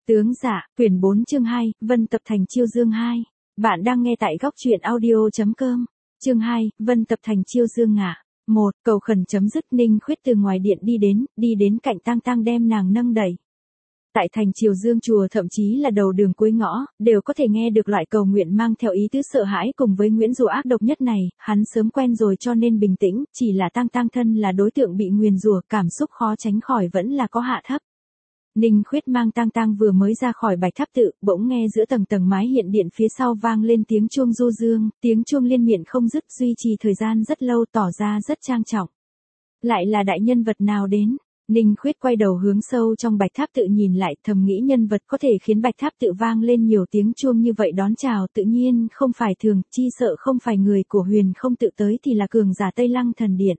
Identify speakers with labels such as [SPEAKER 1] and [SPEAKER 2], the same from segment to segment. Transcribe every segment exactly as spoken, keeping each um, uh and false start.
[SPEAKER 1] Tướng dạ, quyển bốn chương hai, Vân Tập Thành Chiêu Dương hai. Bạn đang nghe tại góc truyện audio.com. Chương hai, Vân Tập Thành Chiêu Dương ngả. một. Cầu khẩn chấm dứt. Ninh Khuyết từ ngoài điện đi đến, đi đến cạnh Tang Tang đem nàng nâng đẩy. Tại thành Chiêu Dương chùa thậm chí là đầu đường cuối ngõ, đều có thể nghe được loại cầu nguyện mang theo ý tứ sợ hãi cùng với nguyền rủa ác độc nhất này, hắn sớm quen rồi cho nên bình tĩnh, chỉ là Tang Tang thân là đối tượng bị nguyền rủa, cảm xúc khó tránh khỏi vẫn là có hạ thấp. Ninh Khuyết mang Tang Tang vừa mới ra khỏi Bạch Tháp tự, bỗng nghe giữa tầng tầng mái hiện điện phía sau vang lên tiếng chuông du dương, tiếng chuông liên miệng không dứt, duy trì thời gian rất lâu, tỏ ra rất trang trọng. Lại là đại nhân vật nào đến? Ninh Khuyết quay đầu hướng sâu trong Bạch Tháp tự nhìn lại, thầm nghĩ nhân vật có thể khiến Bạch Tháp tự vang lên nhiều tiếng chuông như vậy đón chào tự nhiên không phải thường, chi sợ không phải người của Huyền Không tự tới thì là cường giả Tây Lăng Thần Điện.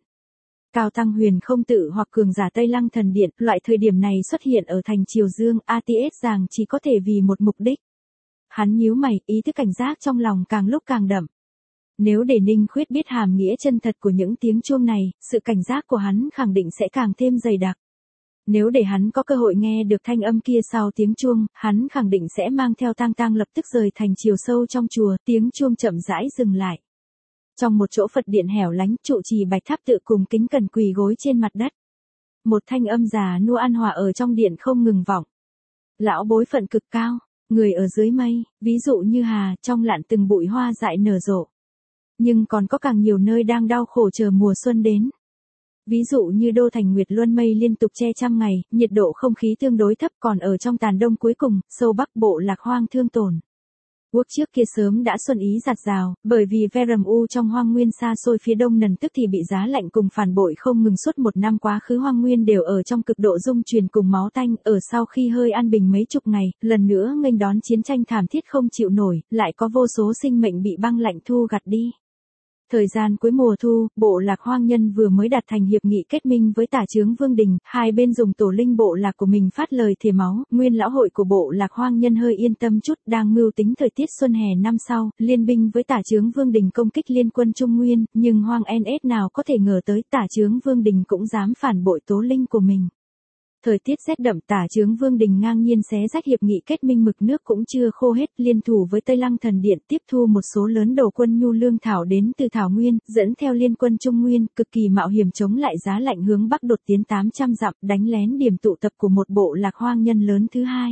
[SPEAKER 1] Cao tăng Huyền Không tự hoặc cường giả Tây Lăng Thần Điện, loại thời điểm này xuất hiện ở thành Chiêu Dương, a tê ét rằng chỉ có thể vì một mục đích. Hắn nhíu mày, ý thức cảnh giác trong lòng càng lúc càng đậm. Nếu để Ninh Khuyết biết hàm nghĩa chân thật của những tiếng chuông này, sự cảnh giác của hắn khẳng định sẽ càng thêm dày đặc. Nếu để hắn có cơ hội nghe được thanh âm kia sau tiếng chuông, hắn khẳng định sẽ mang theo Tang Tang lập tức rời thành chiều sâu trong chùa, tiếng chuông chậm rãi dừng lại. Trong một chỗ Phật điện hẻo lánh, trụ trì Bạch Tháp tự cùng kính cẩn quỳ gối trên mặt đất. Một thanh âm già nua an hòa ở trong điện không ngừng vọng. Lão bối phận cực cao, người ở dưới mây, ví dụ như hà, trong lạn từng bụi hoa dại nở rộ. Nhưng còn có càng nhiều nơi đang đau khổ chờ mùa xuân đến. Ví dụ như đô thành Nguyệt Luân mây liên tục che trăm ngày, nhiệt độ không khí tương đối thấp, còn ở trong tàn đông cuối cùng, sâu bắc bộ lạc hoang thương tổn. Quốc trước kia sớm đã xuân ý giạt rào, bởi vì Verum U trong hoang nguyên xa xôi phía đông nần tức thì bị giá lạnh cùng phản bội không ngừng suốt một năm quá khứ, hoang nguyên đều ở trong cực độ dung truyền cùng máu tanh, ở sau khi hơi an bình mấy chục ngày, lần nữa nghênh đón chiến tranh thảm thiết không chịu nổi, lại có vô số sinh mệnh bị băng lạnh thu gặt đi. Thời gian cuối mùa thu, bộ lạc hoang nhân vừa mới đạt thành hiệp nghị kết minh với tả chướng Vương Đình, hai bên dùng tổ linh bộ lạc của mình phát lời thề máu, nguyên lão hội của bộ lạc hoang nhân hơi yên tâm chút, đang mưu tính thời tiết xuân hè năm sau, liên binh với tả chướng Vương Đình công kích liên quân Trung Nguyên, nhưng hoang en ét nào có thể ngờ tới tả chướng Vương Đình cũng dám phản bội tố linh của mình. Thời tiết rét đậm, tả chướng Vương Đình ngang nhiên xé rách hiệp nghị kết minh, mực nước cũng chưa khô hết, liên thủ với Tây Lăng Thần Điện tiếp thu một số lớn đầu quân nhu lương thảo đến từ Thảo Nguyên, dẫn theo liên quân Trung Nguyên, cực kỳ mạo hiểm chống lại giá lạnh hướng bắc đột tiến tám trăm dặm, đánh lén điểm tụ tập của một bộ lạc hoang nhân lớn thứ hai.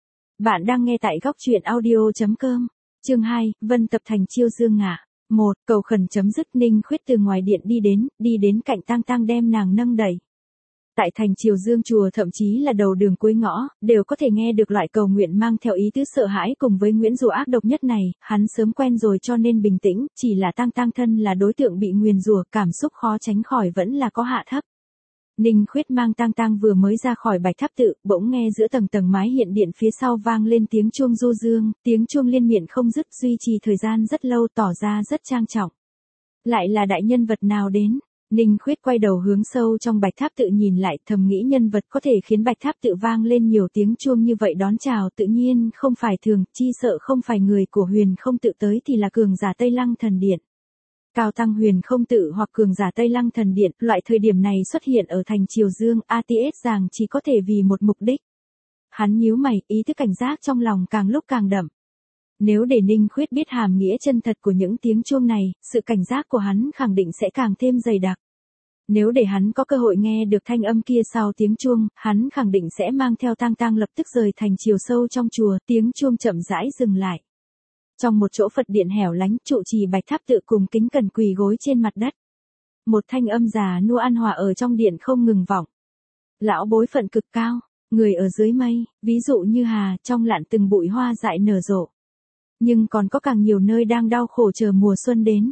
[SPEAKER 1] Bạn đang nghe tại góc truyện audio.com. Chương hai, Vân Tập Thành Chiêu Dương ngả. một. Cầu khẩn chấm dứt. Ninh Khuyết từ ngoài điện đi đến, đi đến cạnh Tang Tang đem nàng nâng đẩy. Tại thành Chiêu Dương chùa thậm chí là đầu đường cuối ngõ, đều có thể nghe được loại cầu nguyện mang theo ý tứ sợ hãi cùng với nguyền rủa ác độc nhất này, hắn sớm quen rồi cho nên bình tĩnh, chỉ là Tang Tang thân là đối tượng bị nguyền rủa, cảm xúc khó tránh khỏi vẫn là có hạ thấp. Ninh Khuyết mang Tang Tang vừa mới ra khỏi Bạch Tháp tự, bỗng nghe giữa tầng tầng mái hiện điện phía sau vang lên tiếng chuông du dương, tiếng chuông liên miệng không dứt, duy trì thời gian rất lâu, tỏ ra rất trang trọng. Lại là đại nhân vật nào đến? Ninh Khuyết quay đầu hướng sâu trong Bạch Tháp tự nhìn lại, thầm nghĩ nhân vật có thể khiến Bạch Tháp tự vang lên nhiều tiếng chuông như vậy đón chào tự nhiên không phải thường, chi sợ không phải người của Huyền Không tự tới thì là cường giả Tây Lăng Thần Điện. Cao tăng Huyền Không tự hoặc cường giả Tây Lăng Thần Điện, loại thời điểm này xuất hiện ở thành Chiêu Dương, a tê ét rằng chỉ có thể vì một mục đích. Hắn nhíu mày, ý thức cảnh giác trong lòng càng lúc càng đậm. Nếu để Ninh Khuyết biết hàm nghĩa chân thật của những tiếng chuông này, sự cảnh giác của hắn khẳng định sẽ càng thêm dày đặc. Nếu để hắn có cơ hội nghe được thanh âm kia sau tiếng chuông, hắn khẳng định sẽ mang theo Tang Tang lập tức rời thành chiều sâu trong chùa, tiếng chuông chậm rãi dừng lại. Trong một chỗ Phật điện hẻo lánh, trụ trì Bạch Tháp tự cùng kính cẩn quỳ gối trên mặt đất. Một thanh âm già nua an hòa ở trong điện không ngừng vọng. Lão bối phận cực cao, người ở dưới mây, ví dụ như hà, trong lạn từng bụi hoa dại nở rộ. Nhưng còn có càng nhiều nơi đang đau khổ chờ mùa xuân đến.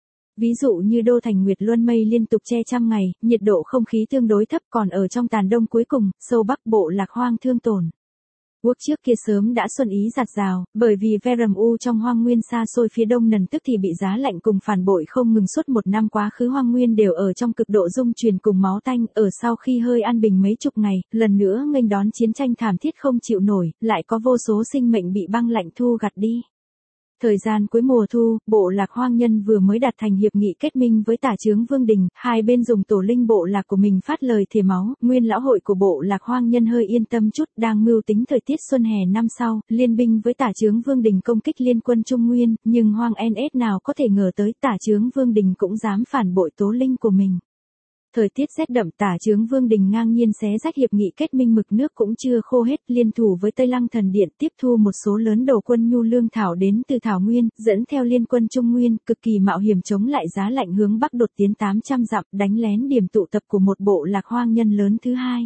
[SPEAKER 1] Ví dụ như đô thành Nguyệt Luân mây liên tục che trăm ngày, nhiệt độ không khí tương đối thấp, còn ở trong tàn đông cuối cùng, sâu bắc bộ lạc hoang thương tổn. Quốc trước kia sớm đã xuân ý giạt rào, bởi vì Verum U trong hoang nguyên xa xôi phía đông nần tức thì bị giá lạnh cùng phản bội không ngừng suốt một năm quá khứ, hoang nguyên đều ở trong cực độ dung truyền cùng máu tanh, ở sau khi hơi an bình mấy chục ngày, lần nữa nghênh đón chiến tranh thảm thiết không chịu nổi, lại có vô số sinh mệnh bị băng lạnh thu gặt đi. Thời gian cuối mùa thu, bộ lạc hoang nhân vừa mới đạt thành hiệp nghị kết minh với tả chướng Vương Đình, hai bên dùng tổ linh bộ lạc của mình phát lời thề máu, nguyên lão hội của bộ lạc hoang nhân hơi yên tâm chút, đang mưu tính thời tiết xuân hè năm sau, liên binh với tả chướng Vương Đình công kích liên quân Trung Nguyên, nhưng hoang en ét nào có thể ngờ tới tả chướng Vương Đình cũng dám phản bội tố linh của mình. Thời tiết rét đậm, tả chướng Vương Đình ngang nhiên xé rách hiệp nghị kết minh, mực nước cũng chưa khô hết, liên thủ với Tây Lăng Thần Điện tiếp thu một số lớn đầu quân nhu lương thảo đến từ Thảo Nguyên, dẫn theo liên quân Trung Nguyên, cực kỳ mạo hiểm chống lại giá lạnh hướng bắc đột tiến tám trăm dặm, đánh lén điểm tụ tập của một bộ lạc hoang nhân lớn thứ hai.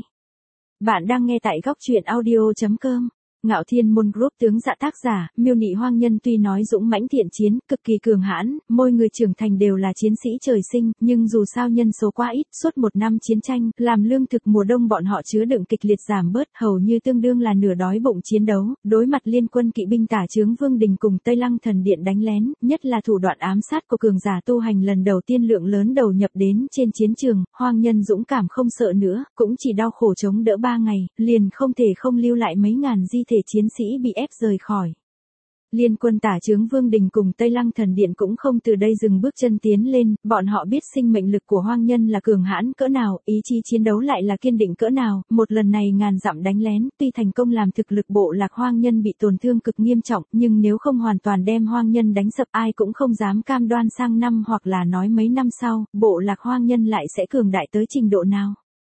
[SPEAKER 1] Bạn đang nghe tại góc truyện audio chấm com. Ngạo Thiên Môn Group tướng dạ tác giả, miêu nị hoang nhân tuy nói dũng mãnh thiện chiến, cực kỳ cường hãn, mỗi người trưởng thành đều là chiến sĩ trời sinh, nhưng dù sao nhân số quá ít, suốt một năm chiến tranh, làm lương thực mùa đông bọn họ chứa đựng kịch liệt giảm bớt, hầu như tương đương là nửa đói bụng chiến đấu, đối mặt liên quân kỵ binh tả chướng Vương Đình cùng Tây Lăng Thần Điện đánh lén, nhất là thủ đoạn ám sát của cường giả tu hành lần đầu tiên lượng lớn đầu nhập đến trên chiến trường, hoang nhân dũng cảm không sợ nữa, cũng chỉ đau khổ chống đỡ ba ngày, liền không thể không lưu lại mấy ngàn di thể chiến sĩ bị ép rời khỏi. Liên quân tả chướng Vương Đình cùng Tây Lăng Thần Điện cũng không từ đây dừng bước chân tiến lên, bọn họ biết sinh mệnh lực của hoang nhân là cường hãn cỡ nào, ý chí chiến đấu lại là kiên định cỡ nào, một lần này ngàn dặm đánh lén, tuy thành công làm thực lực bộ lạc hoang nhân bị tổn thương cực nghiêm trọng, nhưng nếu không hoàn toàn đem hoang nhân đánh sập, ai cũng không dám cam đoan sang năm hoặc là nói mấy năm sau, bộ lạc hoang nhân lại sẽ cường đại tới trình độ nào.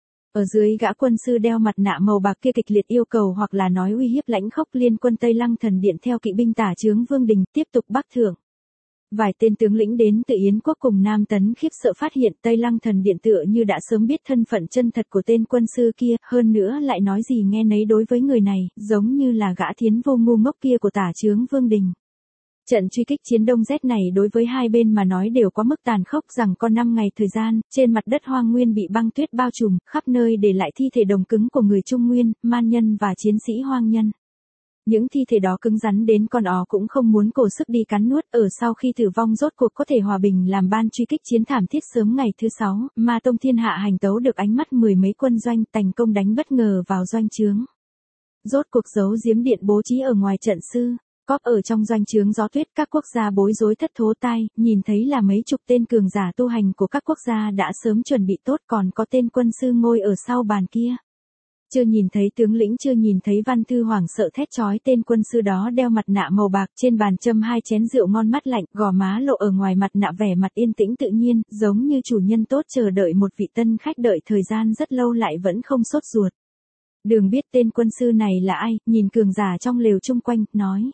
[SPEAKER 1] Ở dưới gã quân sư đeo mặt nạ màu bạc kia kịch liệt yêu cầu hoặc là nói uy hiếp lãnh khốc liên quân Tây Lăng Thần Điện theo kỵ binh tả chướng Vương Đình tiếp tục bắc thượng. Vài tên tướng lĩnh đến từ Yến quốc cùng Nam Tấn khiếp sợ phát hiện Tây Lăng Thần Điện tựa như đã sớm biết thân phận chân thật của tên quân sư kia, hơn nữa lại nói gì nghe nấy đối với người này, giống như là gã thiến vô ngu ngốc kia của tả chướng Vương Đình. Trận truy kích chiến đông rét này đối với hai bên mà nói đều quá mức tàn khốc, rằng có năm ngày thời gian, trên mặt đất hoang nguyên bị băng tuyết bao trùm, khắp nơi để lại thi thể đồng cứng của người Trung Nguyên, man nhân và chiến sĩ hoang nhân. Những thi thể đó cứng rắn đến con ó cũng không muốn cổ sức đi cắn nuốt, ở sau khi tử vong rốt cuộc có thể hòa bình làm ban truy kích chiến thảm thiết sớm ngày thứ sáu, Ma Tông Thiên Hạ hành tấu được ánh mắt mười mấy quân doanh, thành công đánh bất ngờ vào doanh trướng. Rốt cuộc giấu giếm điện bố trí ở ngoài trận sư. Cóp ở trong doanh trướng gió tuyết, các quốc gia bối rối thất thố tai, nhìn thấy là mấy chục tên cường giả tu hành của các quốc gia đã sớm chuẩn bị tốt, còn có tên quân sư ngồi ở sau bàn kia. Chưa nhìn thấy tướng lĩnh, chưa nhìn thấy văn thư, hoảng sợ thét chói, tên quân sư đó đeo mặt nạ màu bạc, trên bàn châm hai chén rượu ngon mát lạnh, gò má lộ ở ngoài mặt nạ vẻ mặt yên tĩnh tự nhiên, giống như chủ nhân tốt chờ đợi một vị tân khách đợi thời gian rất lâu lại vẫn không sốt ruột. Đường biết tên quân sư này là ai, nhìn cường giả trong lều chung quanh, nói.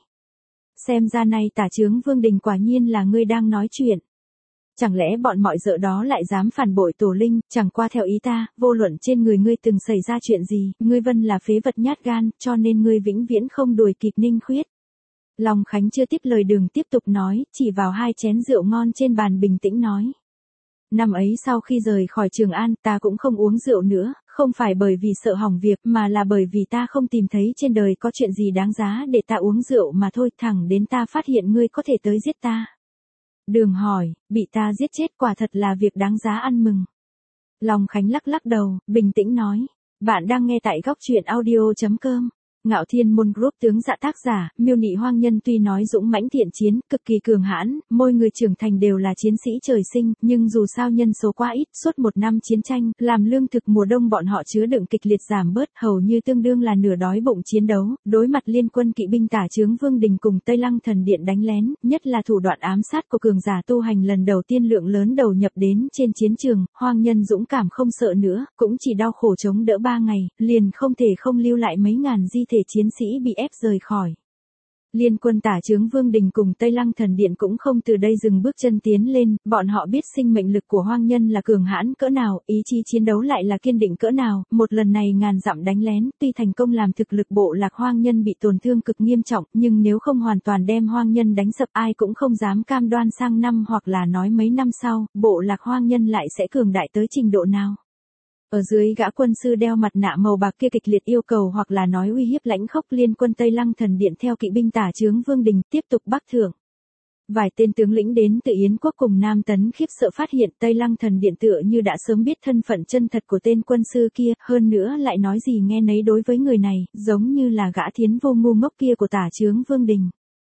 [SPEAKER 1] Xem ra này tả chướng Vương Đình quả nhiên là ngươi đang nói chuyện. Chẳng lẽ bọn mọi dợ đó lại dám phản bội tổ linh, chẳng qua theo ý ta, vô luận trên người ngươi từng xảy ra chuyện gì, ngươi vân là phế vật nhát gan, cho nên ngươi vĩnh viễn không đuổi kịp Ninh Khuyết. Long Khánh chưa tiếp lời Đường tiếp tục nói, chỉ vào hai chén rượu ngon trên bàn bình tĩnh nói. Năm ấy sau khi rời khỏi Trường An, ta cũng không uống rượu nữa, không phải bởi vì sợ hỏng việc mà là bởi vì ta không tìm thấy trên đời có chuyện gì đáng giá để ta uống rượu mà thôi, thẳng đến ta phát hiện ngươi có thể tới giết ta. Đường hỏi, bị ta giết chết quả thật là việc đáng giá ăn mừng. Long Khánh lắc lắc đầu, bình tĩnh nói, bạn đang nghe tại góc truyện audio chấm com. Ngạo Thiên Môn Group tướng dạ tác giả, miêu nị hoang nhân tuy nói dũng mãnh thiện chiến, cực kỳ cường hãn, mỗi người trưởng thành đều là chiến sĩ trời sinh, nhưng dù sao nhân số quá ít, suốt một năm chiến tranh, làm lương thực mùa đông bọn họ chứa đựng kịch liệt giảm bớt, hầu như tương đương là nửa đói bụng chiến đấu, đối mặt liên quân kỵ binh tả chướng Vương Đình cùng Tây Lăng Thần Điện đánh lén, nhất là thủ đoạn ám sát của cường giả tu hành lần đầu tiên lượng lớn đầu nhập đến trên chiến trường, hoang nhân dũng cảm không sợ nữa, cũng chỉ đau khổ chống đỡ ba ngày, liền không thể không lưu lại mấy ngàn di thể chiến sĩ bị ép rời khỏi. Liên quân tả chướng Vương Đình cùng Tây Lăng Thần Điện cũng không từ đây dừng bước chân tiến lên, bọn họ biết sinh mệnh lực của hoang nhân là cường hãn cỡ nào, ý chí chiến đấu lại là kiên định cỡ nào, một lần này ngàn dặm đánh lén, tuy thành công làm thực lực bộ lạc hoang nhân bị tổn thương cực nghiêm trọng, nhưng nếu không hoàn toàn đem hoang nhân đánh sập, ai cũng không dám cam đoan sang năm hoặc là nói mấy năm sau, bộ lạc hoang nhân lại sẽ cường đại tới trình độ nào. Ở dưới gã quân sư đeo mặt nạ màu bạc kia kịch liệt yêu cầu hoặc là nói uy hiếp lãnh khốc liên quân Tây Lăng Thần Điện theo kỵ binh tả chướng Vương Đình tiếp tục bắc thượng. Vài tên tướng lĩnh đến từ Yến quốc cùng Nam Tấn khiếp sợ phát hiện Tây Lăng Thần Điện tựa như đã sớm biết thân phận chân thật của tên quân sư kia, hơn nữa lại nói gì nghe nấy đối với người này, giống như là gã thiến vô ngu ngốc kia của tả chướng Vương Đình.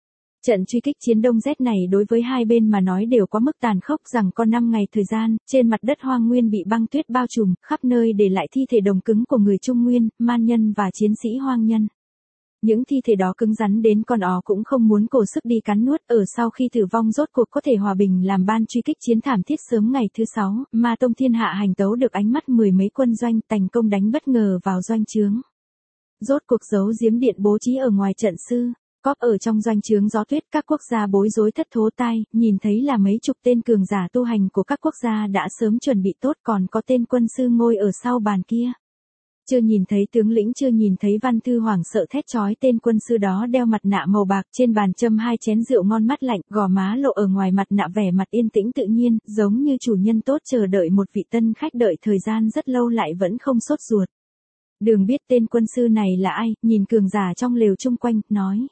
[SPEAKER 1] Trận truy kích chiến Đông Z này đối với hai bên mà nói đều quá mức tàn khốc, rằng có năm ngày thời gian, trên mặt đất hoang nguyên bị băng tuyết bao trùm, khắp nơi để lại thi thể đồng cứng của người Trung Nguyên, man nhân và chiến sĩ hoang nhân. Những thi thể đó cứng rắn đến con ó cũng không muốn cổ sức đi cắn nuốt. Ở sau khi tử vong rốt cuộc có thể hòa bình làm ban truy kích chiến thảm thiết sớm ngày thứ sáu, Ma Tông thiên hạ hành tấu được ánh mắt mười mấy quân doanh, thành công đánh bất ngờ vào doanh trướng. Rốt cuộc giấu giếm điện bố trí ở ngoài trận sư. Cóp ở trong doanh trướng gió tuyết, các quốc gia bối rối thất thố tai, nhìn thấy là mấy chục tên cường giả tu hành của các quốc gia đã sớm chuẩn bị tốt, còn có tên quân sư ngồi ở sau bàn kia. Chưa nhìn thấy tướng lĩnh, chưa nhìn thấy văn thư, hoảng sợ thét chói. Tên quân sư đó đeo mặt nạ màu bạc, trên bàn châm hai chén rượu ngon mắt lạnh, gò má lộ ở ngoài mặt nạ vẻ mặt yên tĩnh tự nhiên, giống như chủ nhân tốt chờ đợi một vị tân khách đợi thời gian rất lâu lại vẫn không sốt ruột. Đường biết tên quân sư này là ai, nhìn cường giả trong lều chung quanh, nói.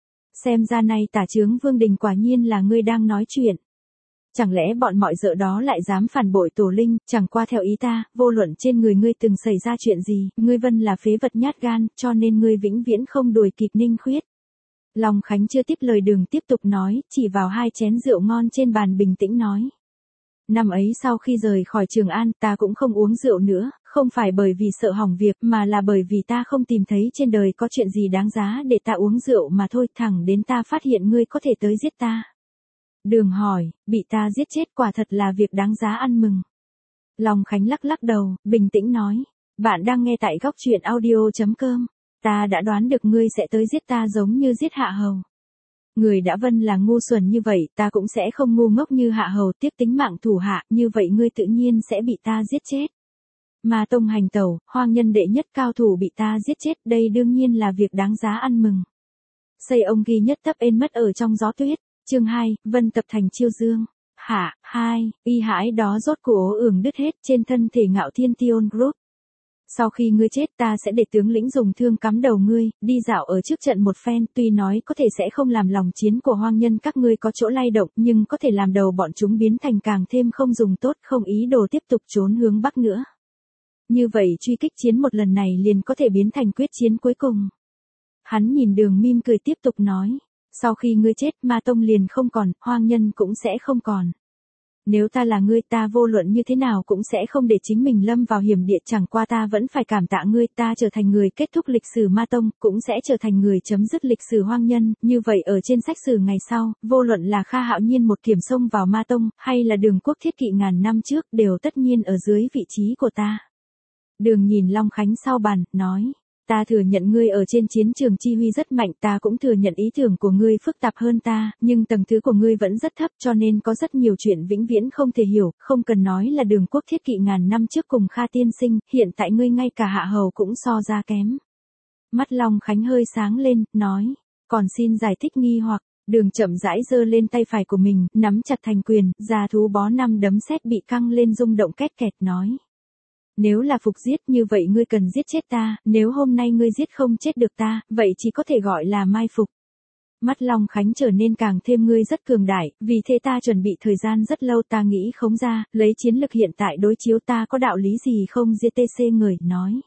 [SPEAKER 1] Xem ra này tả trướng Vương Đình quả nhiên là ngươi đang nói chuyện. Chẳng lẽ bọn mọi dợ đó lại dám phản bội tổ linh, chẳng qua theo ý ta, vô luận trên người ngươi từng xảy ra chuyện gì, ngươi Vân là phế vật nhát gan, cho nên ngươi vĩnh viễn không đuổi kịp Ninh Khuyết. Long Khánh chưa tiếp lời Đường tiếp tục nói, chỉ vào hai chén rượu ngon trên bàn bình tĩnh nói. Năm ấy sau khi rời khỏi Trường An, ta cũng không uống rượu nữa, không phải bởi vì sợ hỏng việc, mà là bởi vì ta không tìm thấy trên đời có chuyện gì đáng giá để ta uống rượu mà thôi, thẳng đến ta phát hiện ngươi có thể tới giết ta. Đường hỏi, bị ta giết chết quả thật là việc đáng giá ăn mừng. Long Khánh lắc lắc đầu, bình tĩnh nói, bạn đang nghe tại góc truyện audio chấm com, ta đã đoán được ngươi sẽ tới giết ta giống như giết Hạ Hầu. Người đã Vân là ngu xuẩn như vậy, ta cũng sẽ không ngu ngốc như Hạ Hầu, tiếp tính mạng thủ hạ, như vậy ngươi tự nhiên sẽ bị ta giết chết. Ma Tông hành tẩu, hoang nhân đệ nhất cao thủ bị ta giết chết, đây đương nhiên là việc đáng giá ăn mừng. Xây ông ghi nhất thấp ên mất ở trong gió tuyết. Chương hai, Vân tập thành chiêu dương. Hạ, hai, y hãi đó rốt cuộc ố ưởng đứt hết trên thân thể Ngạo Thiên Tion Group. Sau khi ngươi chết ta sẽ để tướng lĩnh dùng thương cắm đầu ngươi, đi dạo ở trước trận một phen, tuy nói có thể sẽ không làm lòng chiến của hoang nhân các ngươi có chỗ lay động, nhưng có thể làm đầu bọn chúng biến thành càng thêm không dùng tốt, không ý đồ tiếp tục trốn hướng Bắc nữa. Như vậy truy kích chiến một lần này liền có thể biến thành quyết chiến cuối cùng. Hắn nhìn Đường mỉm cười tiếp tục nói. Sau khi ngươi chết, Ma Tông liền không còn, hoang nhân cũng sẽ không còn. Nếu ta là ngươi, ta vô luận như thế nào cũng sẽ không để chính mình lâm vào hiểm địa, chẳng qua ta vẫn phải cảm tạ ngươi, ta trở thành người kết thúc lịch sử Ma Tông, cũng sẽ trở thành người chấm dứt lịch sử hoang nhân, như vậy ở trên sách sử ngày sau, vô luận là Kha Hạo Nhiên một kiểm xông vào Ma Tông, hay là Đường Quốc Thiết Kỵ ngàn năm trước, đều tất nhiên ở dưới vị trí của ta. Đường nhìn Long Khánh sau bàn, nói. Ta thừa nhận ngươi ở trên chiến trường chi huy rất mạnh, ta cũng thừa nhận ý tưởng của ngươi phức tạp hơn ta, nhưng tầng thứ của ngươi vẫn rất thấp, cho nên có rất nhiều chuyện vĩnh viễn không thể hiểu, không cần nói là Đường Quốc Thiết Kỵ ngàn năm trước cùng Kha tiên sinh, hiện tại ngươi ngay cả Hạ Hầu cũng so ra kém. Mắt Long Khánh hơi sáng lên, nói, còn xin giải thích nghi hoặc. Đường chậm rãi giơ lên tay phải của mình, nắm chặt thành quyền, già thú bó năm đấm sét bị căng lên rung động két kẹt, nói. Nếu là phục giết như vậy ngươi cần giết chết ta, nếu hôm nay ngươi giết không chết được ta, vậy chỉ có thể gọi là mai phục. Mắt Long Khánh trở nên càng thêm ngươi rất cường đại, vì thế ta chuẩn bị thời gian rất lâu, ta nghĩ không ra, lấy chiến lực hiện tại đối chiếu ta có đạo lý gì không giê tê xê người, nói.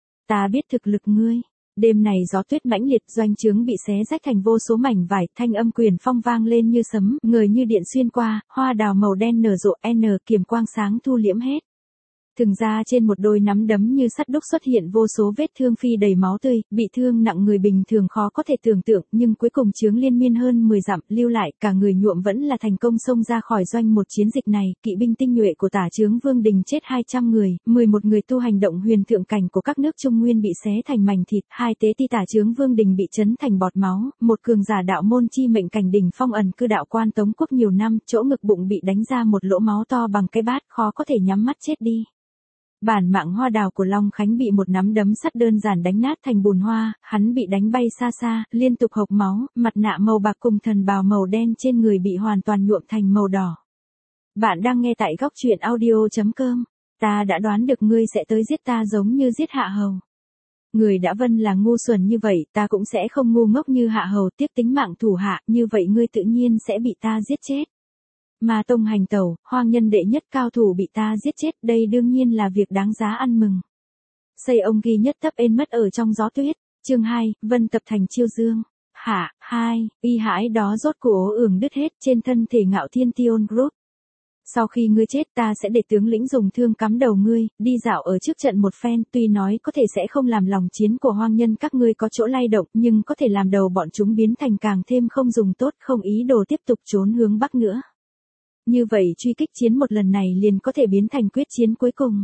[SPEAKER 1] Ta biết thực lực ngươi. Đêm này gió tuyết mãnh liệt, doanh trướng bị xé rách thành vô số mảnh vải, thanh âm quyền phong vang lên như sấm, người như điện xuyên qua, hoa đào màu đen nở rộ, n kiềm quang sáng thu liễm hết. Từng ra trên một đôi nắm đấm như sắt đúc xuất hiện vô số vết thương phi đầy máu tươi, bị thương nặng người bình thường khó có thể tưởng tượng, nhưng cuối cùng chướng liên miên hơn mười dặm, lưu lại, cả người nhuộm vẫn là thành công xông ra khỏi doanh một chiến dịch này, kỵ binh tinh nhuệ của tả trướng Vương Đình chết hai trăm người, mười một người tu hành động huyền thượng cảnh của các nước Trung Nguyên bị xé thành mảnh thịt, hai tế ti tả trướng Vương Đình bị chấn thành bọt máu, một cường giả đạo môn chi mệnh cảnh đỉnh phong ẩn cư đạo quan Tống Quốc nhiều năm, chỗ ngực bụng bị đánh ra một lỗ máu to bằng cái bát, khó có thể nhắm mắt chết đi. Bản mạng hoa đào của Long Khánh bị một nắm đấm sắt đơn giản đánh nát thành bùn hoa, hắn bị đánh bay xa xa, liên tục hộc máu, mặt nạ màu bạc cùng thần bào màu đen trên người bị hoàn toàn nhuộm thành màu đỏ. Bạn đang nghe tại góc truyện audio chấm com, ta đã đoán được ngươi sẽ tới giết ta giống như giết Hạ Hầu. Người đã Vân là ngu xuẩn như vậy, ta cũng sẽ không ngu ngốc như Hạ Hầu, tiếp tính mạng thủ hạ, như vậy ngươi tự nhiên sẽ bị ta giết chết. Ma Tông hành tẩu, hoang nhân đệ nhất cao thủ bị ta giết chết, đây đương nhiên là việc đáng giá ăn mừng. Xây ông ghi nhất thấp ên mất ở trong gió tuyết. Chương hai, Vân tập thành chiêu dương. Hạ Hạ, hai, y hãi đó rốt cuộc ố ưởng đứt hết trên thân thể Ngạo Thiên Tion Group. Sau khi ngươi chết ta sẽ để tướng lĩnh dùng thương cắm đầu ngươi, đi dạo ở trước trận một phen, tuy nói có thể sẽ không làm lòng chiến của hoang nhân các ngươi có chỗ lay động, nhưng có thể làm đầu bọn chúng biến thành càng thêm không dùng tốt, không ý đồ tiếp tục trốn hướng Bắc nữa. Như vậy truy kích chiến một lần này liền có thể biến thành quyết chiến cuối cùng.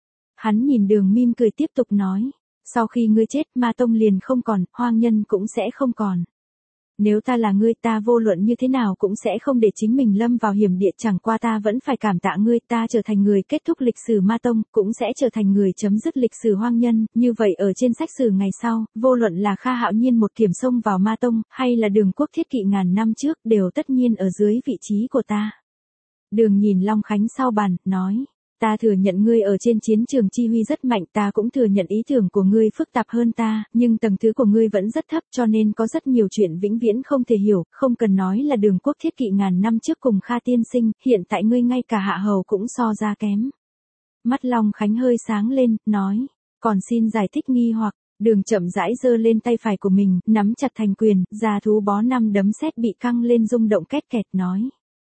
[SPEAKER 1] Hắn nhìn Đường Mim cười tiếp tục nói, sau khi ngươi chết Ma Tông liền không còn, hoang nhân cũng sẽ không còn. Nếu ta là ngươi ta vô luận như thế nào cũng sẽ không để chính mình lâm vào hiểm địa, chẳng qua ta vẫn phải cảm tạ ngươi, ta trở thành người kết thúc lịch sử Ma Tông, cũng sẽ trở thành người chấm dứt lịch sử hoang nhân, như vậy ở trên sách sử ngày sau, vô luận là Kha Hạo Nhiên một kiểm xông vào Ma Tông, hay là Đường Quốc Thiết Kỵ ngàn năm trước, đều tất nhiên ở dưới vị trí của ta. Đường nhìn Long Khánh sau bàn, nói. Ta thừa nhận ngươi ở trên chiến trường chi huy rất mạnh, ta cũng thừa nhận ý tưởng của ngươi phức tạp hơn ta, nhưng tầng thứ của ngươi vẫn rất thấp cho nên có rất nhiều chuyện vĩnh viễn không thể hiểu, không cần nói là Đường Quốc Thiết Kỵ ngàn năm trước cùng Kha tiên sinh, hiện tại ngươi ngay cả hạ hầu cũng so ra kém. Mắt Long Khánh hơi sáng lên, nói, còn xin giải thích nghi hoặc. Đường chậm rãi giơ lên tay phải của mình, nắm chặt thành quyền, già thú bó năm đấm sét bị căng lên rung động két kẹt nói.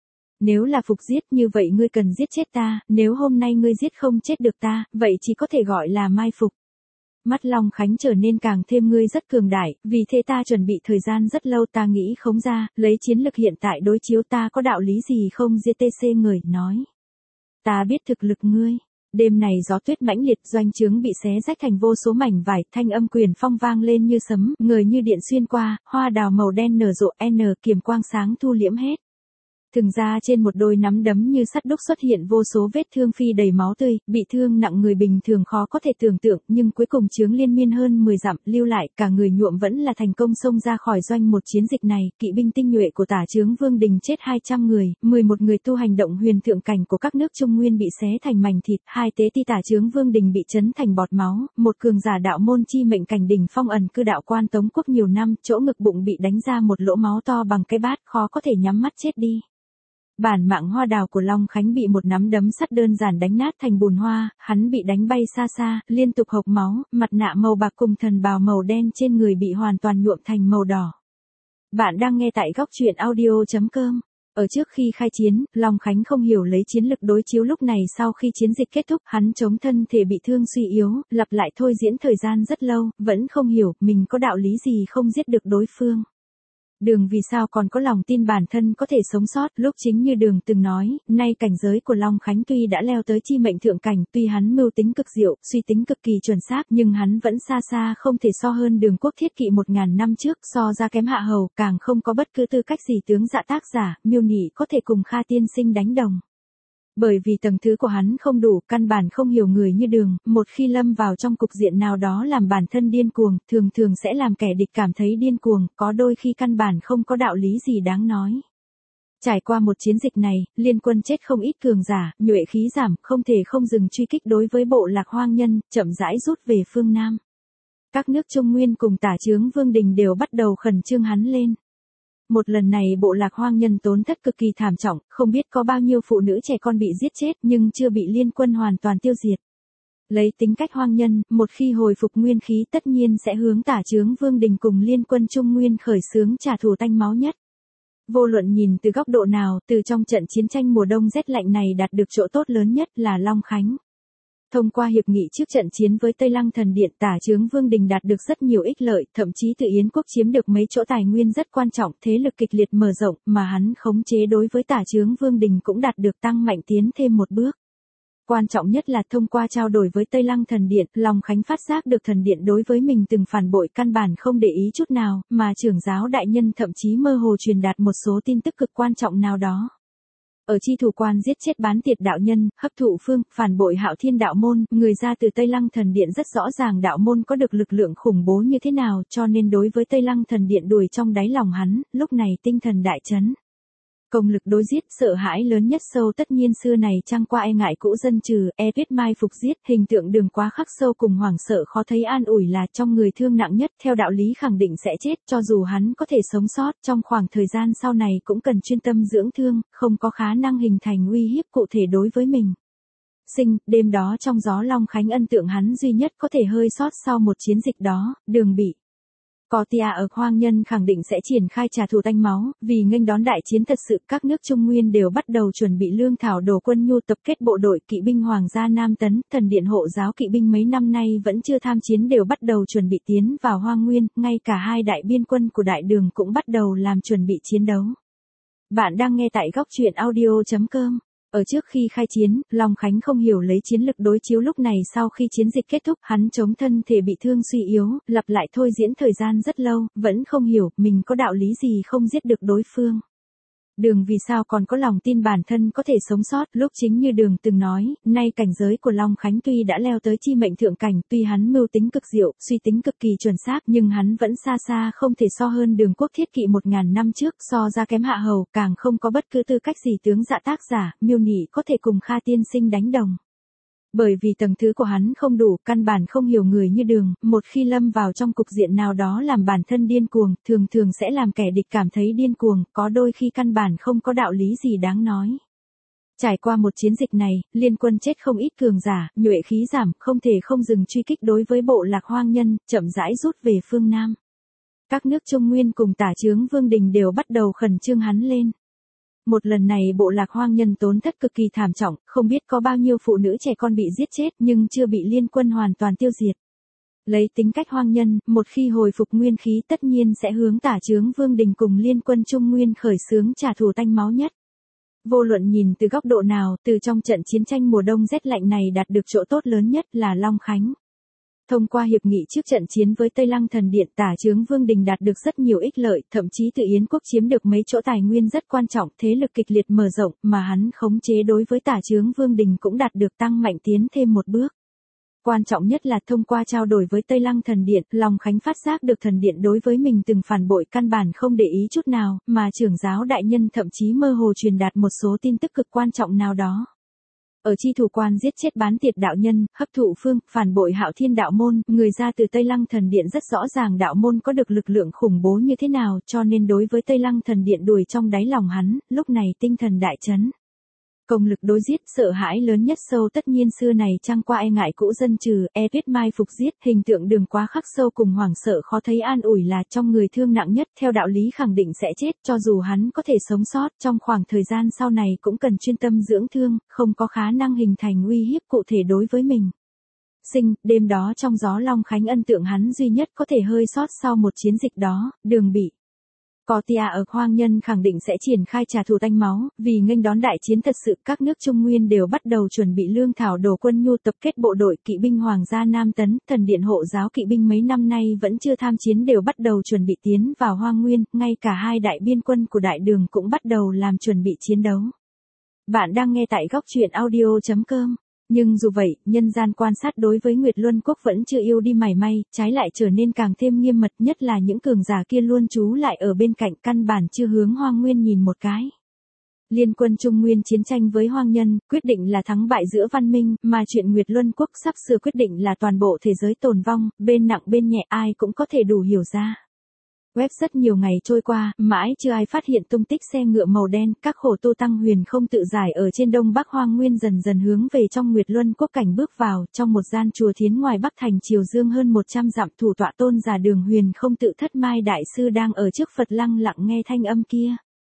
[SPEAKER 1] Nếu là phục giết như vậy ngươi cần giết chết ta, nếu hôm nay ngươi giết không chết được ta, vậy chỉ có thể gọi là mai phục. Mắt Long Khánh trở nên càng thêm ngươi rất cường đại, vì thế ta chuẩn bị thời gian rất lâu ta nghĩ không ra, lấy chiến lực hiện tại đối chiếu ta có đạo lý gì không giê tê xê người, nói. Ta biết thực lực ngươi. Đêm này gió tuyết mãnh liệt, doanh trướng bị xé rách thành vô số mảnh vải, thanh âm quyền phong vang lên như sấm, người như điện xuyên qua, hoa đào màu đen nở rộ, n kiềm quang sáng thu liễm hết. Thường ra trên một đôi nắm đấm như sắt đúc xuất hiện vô số vết thương phi đầy máu tươi, bị thương nặng người bình thường khó có thể tưởng tượng, nhưng cuối cùng chướng liên miên hơn mười dặm, lưu lại, cả người nhuộm vẫn là thành công xông ra khỏi doanh một chiến dịch này, kỵ binh tinh nhuệ của Tả Chướng Vương Đình chết hai trăm người, mười một người tu hành động huyền thượng cảnh của các nước Trung Nguyên bị xé thành mảnh thịt, hai tế ti Tả Chướng Vương Đình bị chấn thành bọt máu, một cường giả đạo môn chi mệnh cảnh đỉnh phong ẩn cư đạo quan Tống Quốc nhiều năm, chỗ ngực bụng bị đánh ra một lỗ máu to bằng cái bát, khó có thể nhắm mắt chết đi. Bản mạng hoa đào của Long Khánh bị một nắm đấm sắt đơn giản đánh nát thành bùn hoa, hắn bị đánh bay xa xa, liên tục hộc máu, mặt nạ màu bạc cùng thần bào màu đen trên người bị hoàn toàn nhuộm thành màu đỏ. Bạn đang nghe tại góc truyện audio chấm com. Ở trước khi khai chiến, Long Khánh không hiểu lấy chiến lực đối chiếu lúc này sau khi chiến dịch kết thúc, hắn chống thân thể bị thương suy yếu, lặp lại thôi diễn thời gian rất lâu, vẫn không hiểu mình có đạo lý gì không giết được đối phương. Đường vì sao còn có lòng tin bản thân có thể sống sót, lúc chính như Đường từng nói, nay cảnh giới của Long Khánh tuy đã leo tới chi mệnh thượng cảnh, tuy hắn mưu tính cực diệu, suy tính cực kỳ chuẩn xác, nhưng hắn vẫn xa xa không thể so hơn Đường Quốc Thiết Kỵ một ngàn năm trước, so ra kém hạ hầu, càng không có bất cứ tư cách gì tướng dạ tác giả, miêu nị có thể cùng Kha tiên sinh đánh đồng. Bởi vì tầng thứ của hắn không đủ, căn bản không hiểu người như Đường, một khi lâm vào trong cục diện nào đó làm bản thân điên cuồng, thường thường sẽ làm kẻ địch cảm thấy điên cuồng, có đôi khi căn bản không có đạo lý gì đáng nói. Trải qua một chiến dịch này, liên quân chết không ít cường giả, nhuệ khí giảm, không thể không dừng truy kích đối với bộ lạc hoang nhân, chậm rãi rút về phương Nam. Các nước Trung Nguyên cùng Tả Chướng Vương Đình đều bắt đầu khẩn trương hắn lên. Một lần này bộ lạc hoang nhân tốn thất cực kỳ thảm trọng, không biết có bao nhiêu phụ nữ trẻ con bị giết chết nhưng chưa bị liên quân hoàn toàn tiêu diệt. Lấy tính cách hoang nhân, một khi hồi phục nguyên khí tất nhiên sẽ hướng Tả Chướng Vương Đình cùng liên quân Trung Nguyên khởi xướng trả thù tanh máu nhất. Vô luận nhìn từ góc độ nào, từ trong trận chiến tranh mùa đông rét lạnh này đạt được chỗ tốt lớn nhất là Long Khánh. Thông qua hiệp nghị trước trận chiến với Tây Lăng Thần Điện, Tả Chướng Vương Đình đạt được rất nhiều ích lợi, thậm chí từ Yến quốc chiếm được mấy chỗ tài nguyên rất quan trọng, thế lực kịch liệt mở rộng, mà hắn khống chế đối với Tả Chướng Vương Đình cũng đạt được tăng mạnh tiến thêm một bước. Quan trọng nhất là thông qua trao đổi với Tây Lăng Thần Điện, Long Khánh phát giác được Thần Điện đối với mình từng phản bội căn bản không để ý chút nào, mà trưởng giáo đại nhân thậm chí mơ hồ truyền đạt một số tin tức cực quan trọng nào đó. Ở chi thủ quan giết chết bán tiệt đạo nhân, hấp thụ phương, phản bội Hạo Thiên đạo môn, người ra từ Tây Lăng Thần Điện rất rõ ràng đạo môn có được lực lượng khủng bố như thế nào, cho nên đối với Tây Lăng Thần Điện đuổi trong đáy lòng hắn, lúc này tinh thần đại chấn. Công lực đối giết, sợ hãi lớn nhất sâu tất nhiên xưa này trăng qua e ngại cũ dân trừ, e biết mai phục giết, hình tượng Đường quá khắc sâu cùng hoảng sợ khó thấy an ủi là trong người thương nặng nhất, theo đạo lý khẳng định sẽ chết, cho dù hắn có thể sống sót, trong khoảng thời gian sau này cũng cần chuyên tâm dưỡng thương, không có khả năng hình thành uy hiếp cụ thể đối với mình. Sinh, đêm đó trong gió Long Khánh ân tượng hắn duy nhất có thể hơi sót sau một chiến dịch đó, Đường bị Có tia ở Hoang Nhân khẳng định sẽ triển khai trả thù tanh máu, vì nghênh đón đại chiến thật sự, các nước Trung Nguyên đều bắt đầu chuẩn bị lương thảo đồ quân nhu, tập kết bộ đội kỵ binh Hoàng gia Nam Tấn, thần điện hộ giáo kỵ binh mấy năm nay vẫn chưa tham chiến đều bắt đầu chuẩn bị tiến vào Hoang Nguyên, ngay cả hai đại biên quân của Đại Đường cũng bắt đầu làm chuẩn bị chiến đấu. Bạn đang nghe tại góc truyện audio chấm com. Ở trước khi khai chiến, Long Khánh không hiểu lấy chiến lực đối chiếu lúc này sau khi chiến dịch kết thúc hắn chống thân thể bị thương suy yếu, lặp lại thôi diễn thời gian rất lâu, vẫn không hiểu mình có đạo lý gì không giết được đối phương. Đường vì sao còn có lòng tin bản thân có thể sống sót, lúc chính như Đường từng nói, nay cảnh giới của Long Khánh tuy đã leo tới chi mệnh thượng cảnh, tuy hắn mưu tính cực diệu, suy tính cực kỳ chuẩn xác, nhưng hắn vẫn xa xa không thể so hơn Đường Quốc thiết kỵ một ngàn năm trước, so ra kém Hạ Hầu, càng không có bất cứ tư cách gì tướng dạ tác giả, miêu nị có thể cùng Kha tiên sinh đánh đồng. Bởi vì tầng thứ của hắn không đủ, căn bản không hiểu người như Đường, một khi lâm vào trong cục diện nào đó làm bản thân điên cuồng, thường thường sẽ làm kẻ địch cảm thấy điên cuồng, có đôi khi căn bản không có đạo lý gì đáng nói. Trải qua một chiến dịch này, liên quân chết không ít cường giả, nhuệ khí giảm, không thể không dừng truy kích đối với bộ lạc Hoang Nhân, chậm rãi rút về phương Nam. Các nước Trung Nguyên cùng tả trướng Vương Đình đều bắt đầu khẩn trương hắn lên. Một lần này bộ lạc Hoang Nhân tốn thất cực kỳ thảm trọng, không biết có bao nhiêu phụ nữ trẻ con bị giết chết nhưng chưa bị liên quân hoàn toàn tiêu diệt. Lấy tính cách Hoang Nhân, một khi hồi phục nguyên khí tất nhiên sẽ hướng tả trướng Vương Đình cùng liên quân Trung Nguyên khởi xướng trả thù tanh máu nhất. Vô luận nhìn từ góc độ nào, từ trong trận chiến tranh mùa đông rét lạnh này đạt được chỗ tốt lớn nhất là Long Khánh. Thông qua hiệp nghị trước trận chiến với Tây Lăng Thần Điện, tả trướng Vương Đình đạt được rất nhiều ích lợi, thậm chí từ Yến quốc chiếm được mấy chỗ tài nguyên rất quan trọng, thế lực kịch liệt mở rộng, mà hắn khống chế đối với tả trướng Vương Đình cũng đạt được tăng mạnh tiến thêm một bước. Quan trọng nhất là thông qua trao đổi với Tây Lăng Thần Điện, Long Khánh phát giác được Thần Điện đối với mình từng phản bội căn bản không để ý chút nào, mà trưởng giáo đại nhân thậm chí mơ hồ truyền đạt một số tin tức cực quan trọng nào đó. Ở chi thủ quan giết chết bán tiệt đạo nhân, hấp thụ phương, phản bội Hạo Thiên đạo môn, người ra từ Tây Lăng Thần Điện rất rõ ràng đạo môn có được lực lượng khủng bố như thế nào, cho nên đối với Tây Lăng Thần Điện đuổi trong đáy lòng hắn, lúc này tinh thần đại chấn. Công lực đối giết, sợ hãi lớn nhất sâu tất nhiên xưa này trăng qua e ngại cũ dân trừ, e tuyết mai phục giết, hình tượng Đường quá khắc sâu cùng hoảng sợ khó thấy an ủi là trong người thương nặng nhất, theo đạo lý khẳng định sẽ chết, cho dù hắn có thể sống sót, trong khoảng thời gian sau này cũng cần chuyên tâm dưỡng thương, không có khả năng hình thành uy hiếp cụ thể đối với mình. Sinh, đêm đó trong gió Long Khánh ân tượng hắn duy nhất có thể hơi sót sau một chiến dịch đó, Đường bị. Có tia ở Hoang Nhân khẳng định sẽ triển khai trả thù tanh máu, vì nghênh đón đại chiến thật sự, các nước Trung Nguyên đều bắt đầu chuẩn bị lương thảo đồ quân nhu, tập kết bộ đội kỵ binh Hoàng gia Nam Tấn, thần điện hộ giáo kỵ binh mấy năm nay vẫn chưa tham chiến đều bắt đầu chuẩn bị tiến vào Hoang Nguyên, ngay cả hai đại biên quân của Đại Đường cũng bắt đầu làm chuẩn bị chiến đấu. Bạn đang nghe tại góc truyện audio chấm com. Nhưng dù vậy, nhân gian quan sát đối với Nguyệt Luân Quốc vẫn chưa yêu đi mảy may, trái lại trở nên càng thêm nghiêm mật, nhất là những cường giả kia luôn trú lại ở bên cạnh, căn bản chưa hướng Hoang Nguyên nhìn một cái. Liên quân Trung Nguyên chiến tranh với Hoang Nhân, quyết định là thắng bại giữa văn minh, mà chuyện Nguyệt Luân Quốc sắp sửa quyết định là toàn bộ thế giới tồn vong, bên nặng bên nhẹ ai cũng có thể đủ hiểu ra. Web rất nhiều ngày trôi qua, mãi chưa ai phát hiện tung tích xe ngựa màu đen, các khổ tu tăng huyền không tự giải ở trên đông bắc Hoang Nguyên dần dần hướng về trong Nguyệt Luân Quốc cảnh bước vào, trong một gian chùa thiến ngoài bắc thành Triều Dương hơn một trăm dặm, thủ tọa tôn giả Đường huyền không tự thất mai đại sư đang ở trước Phật lăng lặng nghe thanh âm kia.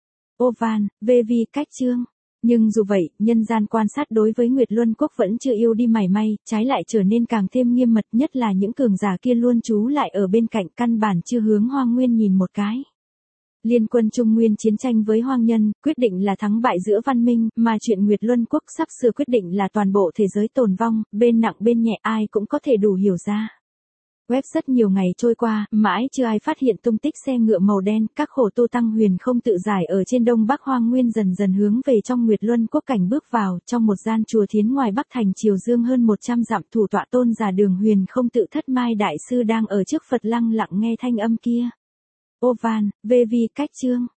[SPEAKER 1] Ô van, vê vi cách chương. Nhưng dù vậy, nhân gian quan sát đối với Nguyệt Luân Quốc vẫn chưa yêu đi mảy may, trái lại trở nên càng thêm nghiêm mật, nhất là những cường giả kia luôn trú lại ở bên cạnh, căn bản chưa hướng Hoang Nguyên nhìn một cái. Liên quân Trung Nguyên chiến tranh với Hoang Nhân, quyết định là thắng bại giữa văn minh, mà chuyện Nguyệt Luân Quốc sắp sửa quyết định là toàn bộ thế giới tồn vong, bên nặng bên nhẹ ai cũng có thể đủ hiểu ra. Web rất nhiều ngày trôi qua, mãi chưa ai phát hiện tung tích xe ngựa màu đen, các khổ tu tăng huyền không tự giải ở trên đông bắc Hoang Nguyên dần dần hướng về trong Nguyệt Luân Quốc cảnh bước vào, trong một gian chùa thiến ngoài bắc thành Triều Dương hơn một trăm dặm, thủ tọa tôn giả Đường huyền không tự thất mai đại sư đang ở trước Phật lăng lặng nghe thanh âm kia. Ô van, vê vi cách chương.